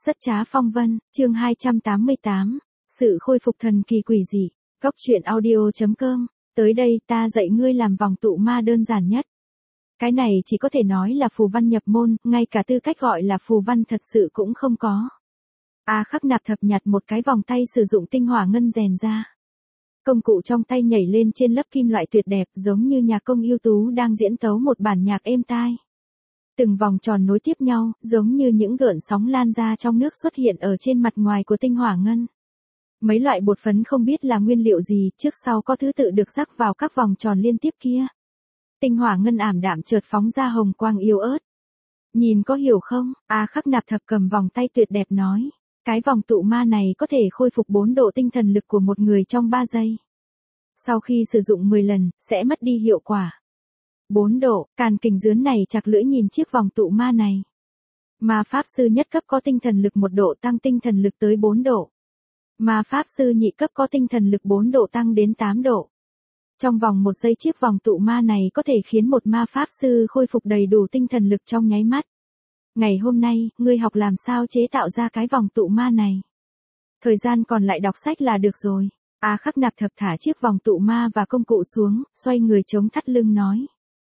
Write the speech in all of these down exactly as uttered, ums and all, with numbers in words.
Rất trá phong vân, chương hai trăm tám mươi tám, sự khôi phục thần kỳ quỷ dị. Góc truyện audio.com, tới đây ta dạy ngươi làm vòng tụ ma đơn giản nhất. Cái này chỉ có thể nói là phù văn nhập môn, ngay cả tư cách gọi là phù văn thật sự cũng không có. A Khắc Nạp Thập nhặt một cái vòng tay sử dụng tinh hỏa ngân rèn ra. Công cụ trong tay nhảy lên trên lớp kim loại tuyệt đẹp, giống như nhạc công ưu tú đang diễn tấu một bản nhạc êm tai. Từng vòng tròn nối tiếp nhau, giống như những gợn sóng lan ra trong nước xuất hiện ở trên mặt ngoài của tinh hỏa ngân. Mấy loại bột phấn không biết là nguyên liệu gì, trước sau có thứ tự được rắc vào các vòng tròn liên tiếp kia. Tinh hỏa ngân ảm đạm chợt phóng ra hồng quang yếu ớt. Nhìn có hiểu không? A Khắc Nạp Thập cầm vòng tay tuyệt đẹp nói. Cái vòng tụ ma này có thể khôi phục bốn độ tinh thần lực của một người trong ba giây. Sau khi sử dụng mười lần, sẽ mất đi hiệu quả. bốn độ, Càn Kình Dướn này chặt lưỡi nhìn chiếc vòng tụ ma này. Ma Pháp Sư nhất cấp có tinh thần lực một độ tăng tinh thần lực tới bốn độ. Ma Pháp Sư nhị cấp có tinh thần lực bốn độ tăng đến tám độ. Trong vòng một giây chiếc vòng tụ ma này có thể khiến một Ma Pháp Sư khôi phục đầy đủ tinh thần lực trong nháy mắt. Ngày hôm nay, ngươi học làm sao chế tạo ra cái vòng tụ ma này. Thời gian còn lại đọc sách là được rồi. A Khắc Nạp Thập thả chiếc vòng tụ ma và công cụ xuống, xoay người chống thắt lưng nói.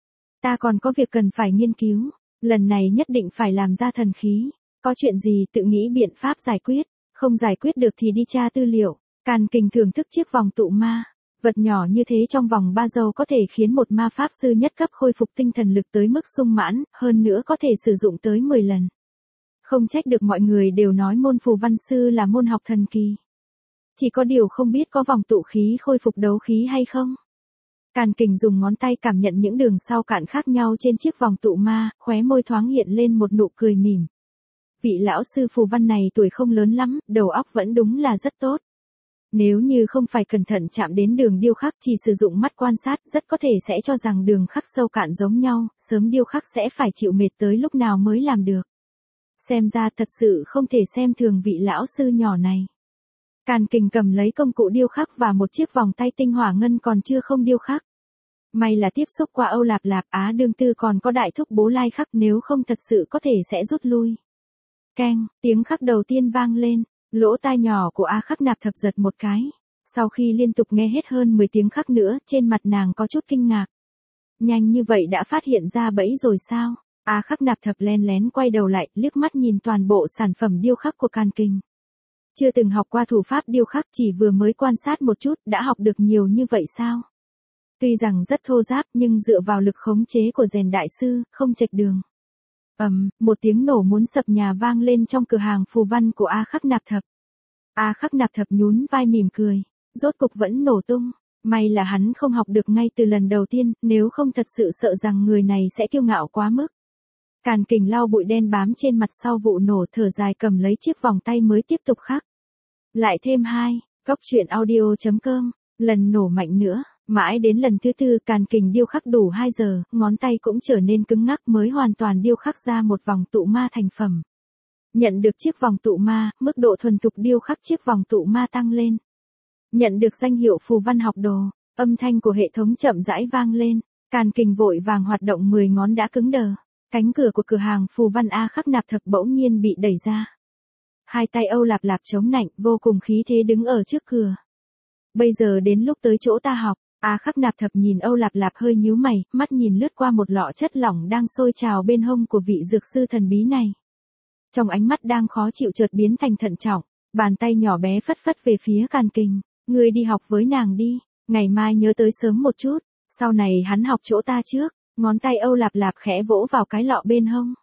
Ta còn có việc cần phải nghiên cứu, lần này nhất định phải làm ra thần khí. Có chuyện gì tự nghĩ biện pháp giải quyết, không giải quyết được thì đi tra tư liệu. Càn Kình thưởng thức chiếc vòng tụ ma. Vật nhỏ như thế trong vòng ba giây có thể khiến một ma pháp sư nhất cấp khôi phục tinh thần lực tới mức sung mãn, hơn nữa có thể sử dụng tới mười lần. Không trách được mọi người đều nói môn phù văn sư là môn học thần kỳ. Chỉ có điều không biết có vòng tụ khí khôi phục đấu khí hay không. Càn Kình dùng ngón tay cảm nhận những đường sau cạn khác nhau trên chiếc vòng tụ ma, khóe môi thoáng hiện lên một nụ cười mỉm. Vị lão sư phù văn này tuổi không lớn lắm, đầu óc vẫn đúng là rất tốt. Nếu như không phải cẩn thận chạm đến đường điêu khắc, chỉ sử dụng mắt quan sát, rất có thể sẽ cho rằng đường khắc sâu cạn giống nhau, sớm điêu khắc sẽ phải chịu mệt tới lúc nào mới làm được. Xem ra thật sự không thể xem thường vị lão sư nhỏ này. Càn Kình cầm lấy công cụ điêu khắc và một chiếc vòng tay tinh hỏa ngân còn chưa không điêu khắc. May là tiếp xúc qua Âu Lạp Lạp Á đương tư còn có đại thúc bố lai khắc, nếu không thật sự có thể sẽ rút lui. Keng, tiếng khắc đầu tiên vang lên. Lỗ tai nhỏ của A Khắc Nạp Thập giật một cái. Sau khi liên tục nghe hết hơn mười tiếng khắc nữa, trên mặt nàng có chút kinh ngạc. Nhanh như vậy đã phát hiện ra bẫy rồi sao? A Khắc Nạp Thập len lén quay đầu lại, liếc mắt nhìn toàn bộ sản phẩm điêu khắc của Càn Kình. Chưa từng học qua thủ pháp điêu khắc, chỉ vừa mới quan sát một chút, đã học được nhiều như vậy sao? Tuy rằng rất thô ráp nhưng dựa vào lực khống chế của rèn đại sư, không chệch đường. Ầm, um, một tiếng nổ muốn sập nhà vang lên trong cửa hàng phù văn của A Khắc Nạp Thập. A Khắc Nạp Thập nhún vai mỉm cười, rốt cục vẫn nổ tung. May là hắn không học được ngay từ lần đầu tiên, nếu không thật sự sợ rằng người này sẽ kiêu ngạo quá mức. Càn Kình lau bụi đen bám trên mặt sau vụ nổ, thở dài cầm lấy chiếc vòng tay mới tiếp tục khắc. Lại thêm hai, góc truyện audio.com, lần nổ mạnh nữa. Mãi đến lần thứ tư Càn Kình điêu khắc đủ hai giờ, ngón tay cũng trở nên cứng ngắc mới hoàn toàn điêu khắc ra một vòng tụ ma thành phẩm. Nhận được chiếc vòng tụ ma, mức độ thuần thục điêu khắc chiếc vòng tụ ma tăng lên. Nhận được danh hiệu phù văn học đồ, âm thanh của hệ thống chậm rãi vang lên, Càn Kình vội vàng hoạt động mười ngón đã cứng đờ. Cánh cửa của cửa hàng phù văn A Khắc Nạp Thập bỗng nhiên bị đẩy ra. Hai tay Âu Lạp Lạp chống nạnh, vô cùng khí thế đứng ở trước cửa. Bây giờ đến lúc tới chỗ ta học. A Khắc Nạp Thập nhìn Âu Lạp Lạp hơi nhíu mày, mắt nhìn lướt qua một lọ chất lỏng đang sôi trào bên hông của vị dược sư thần bí này. Trong ánh mắt đang khó chịu chợt biến thành thận trọng, bàn tay nhỏ bé phất phất về phía Càn Kình, ngươi đi học với nàng đi, ngày mai nhớ tới sớm một chút, sau này hắn học chỗ ta trước. Ngón tay Âu Lạp Lạp khẽ vỗ vào cái lọ bên hông.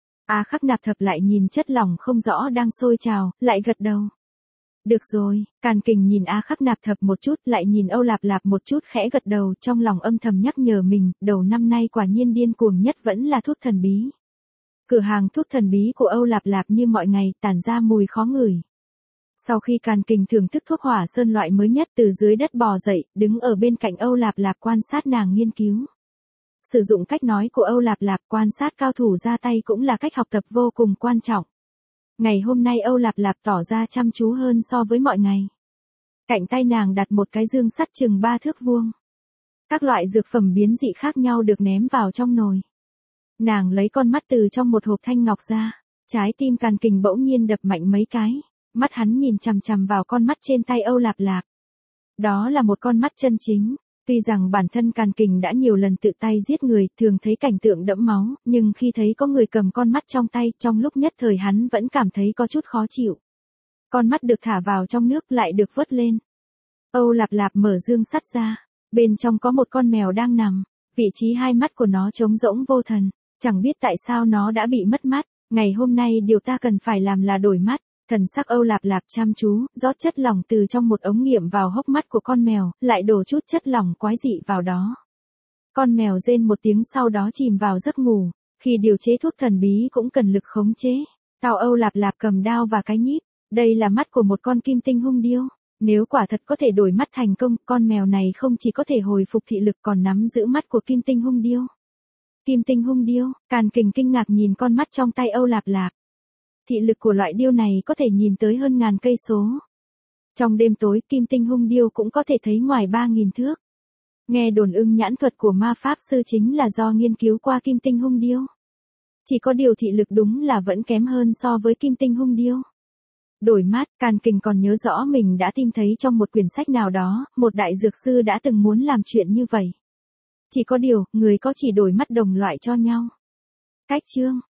A Khắc Nạp Thập lại nhìn chất lỏng không rõ đang sôi trào, lại gật đầu. Được rồi, Càn Kình nhìn A Khắc Nạp Thập một chút, lại nhìn Âu Lạp Lạp một chút khẽ gật đầu, trong lòng âm thầm nhắc nhở mình, đầu năm nay quả nhiên điên cuồng nhất vẫn là thuốc thần bí. Cửa hàng thuốc thần bí của Âu Lạp Lạp như mọi ngày tản ra mùi khó ngửi. Sau khi Càn Kình thưởng thức thuốc hỏa sơn loại mới nhất từ dưới đất bò dậy, đứng ở bên cạnh Âu Lạp Lạp quan sát nàng nghiên cứu. Sử dụng cách nói của Âu Lạp Lạp quan sát cao thủ ra tay cũng là cách học tập vô cùng quan trọng. Ngày hôm nay Âu Lạp Lạp tỏ ra chăm chú hơn so với mọi ngày. Cạnh tay nàng đặt một cái dương sắt chừng ba thước vuông. Các loại dược phẩm biến dị khác nhau được ném vào trong nồi. Nàng lấy con mắt từ trong một hộp thanh ngọc ra, Trái tim Càn Kình bỗng nhiên đập mạnh mấy cái, mắt hắn nhìn chằm chằm vào con mắt trên tay Âu Lạp Lạp. Đó là một con mắt chân chính. Tuy rằng bản thân Càn Kình đã nhiều lần tự tay giết người, thường thấy cảnh tượng đẫm máu, nhưng khi thấy có người cầm con mắt trong tay, trong lúc nhất thời hắn vẫn cảm thấy có chút khó chịu. Con mắt được thả vào trong nước lại được vớt lên. Âu Lạp Lạp mở dương sắt ra, bên trong có một con mèo đang nằm, vị trí hai mắt của nó trống rỗng vô thần, chẳng biết tại sao nó đã bị mất mắt. Ngày hôm nay điều ta cần phải làm là đổi mắt. Thần sắc Âu Lạp Lạp chăm chú, rót chất lỏng từ trong một ống nghiệm vào hốc mắt của con mèo, lại đổ chút chất lỏng quái dị vào đó. Con mèo rên một tiếng sau đó chìm vào giấc ngủ. Khi điều chế thuốc thần bí cũng cần lực khống chế. Tào Âu Lạp Lạp cầm đao và cái nhíp. Đây là mắt của một con kim tinh hung điêu. Nếu quả thật có thể đổi mắt thành công, con mèo này không chỉ có thể hồi phục thị lực còn nắm giữ mắt của kim tinh hung điêu. Kim tinh hung điêu, Càn Kình kinh ngạc nhìn con mắt trong tay Âu Lạp Lạp. Thị lực của loại điêu này có thể nhìn tới hơn ngàn cây số. Trong đêm tối, kim tinh hung điêu cũng có thể thấy ngoài ba nghìn thước. Nghe đồn ưng nhãn thuật của ma pháp sư chính là do nghiên cứu qua kim tinh hung điêu. Chỉ có điều thị lực đúng là vẫn kém hơn so với kim tinh hung điêu. Đổi mắt, Càn Kình còn nhớ rõ mình đã tìm thấy trong một quyển sách nào đó, một đại dược sư đã từng muốn làm chuyện như vậy. Chỉ có điều, người có chỉ đổi mắt đồng loại cho nhau. Cách chương